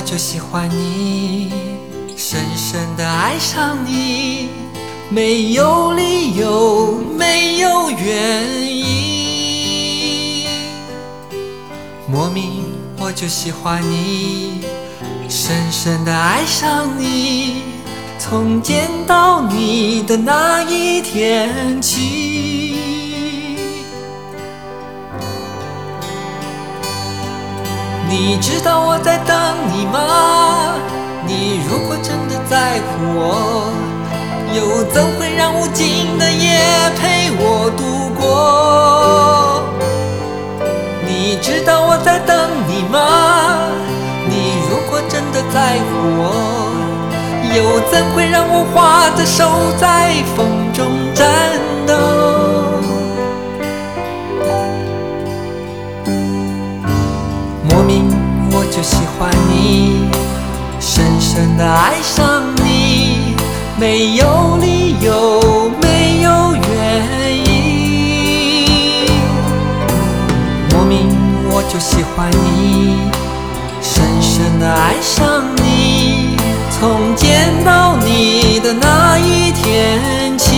就喜欢你，深深地爱上你，没有理由，没有原因，莫名我就喜欢你，深深地爱上你，从见到你的那一天起。你知道我在等你吗？你如果真的在乎我，又怎会让无尽的夜陪我度过？你知道我在等你吗？你如果真的在乎我，又怎会让我花着手在风中颤抖？莫名我就喜欢你，深深地爱上你，没有理由，没有原因，莫名我就喜欢你，深深地爱上你，从见到你的那一天起。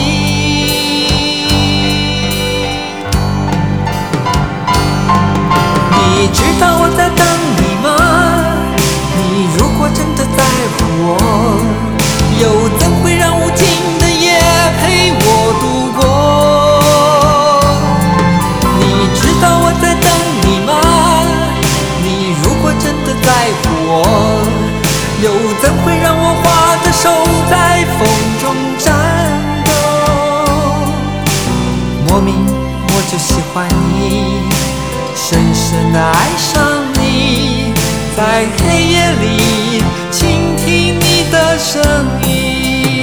你知道我在等你吗？你如果真的在乎我，又怎会让无尽的夜陪我度过？你知道我在等你吗？你如果真的在乎我，又怎会让我花着手在风中颤抖？莫名我就喜欢你，深深地爱上你，在黑夜里倾听你的声音。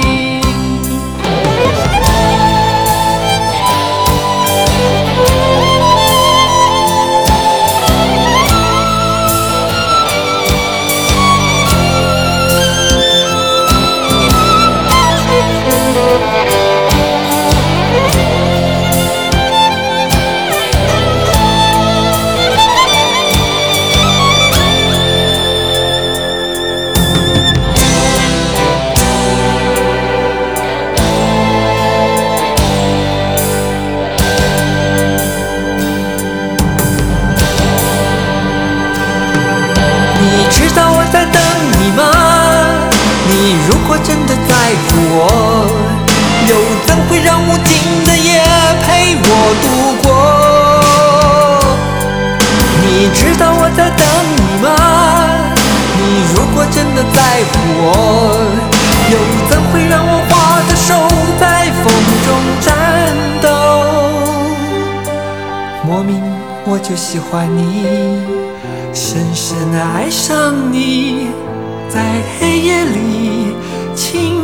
如果真的在乎我，又怎会让无尽的夜陪我度过？你知道我在等你吗？你如果真的在乎我，又怎会让我花着手在风中颤抖？莫名我就喜欢你，深深地爱上你，在黑夜里倾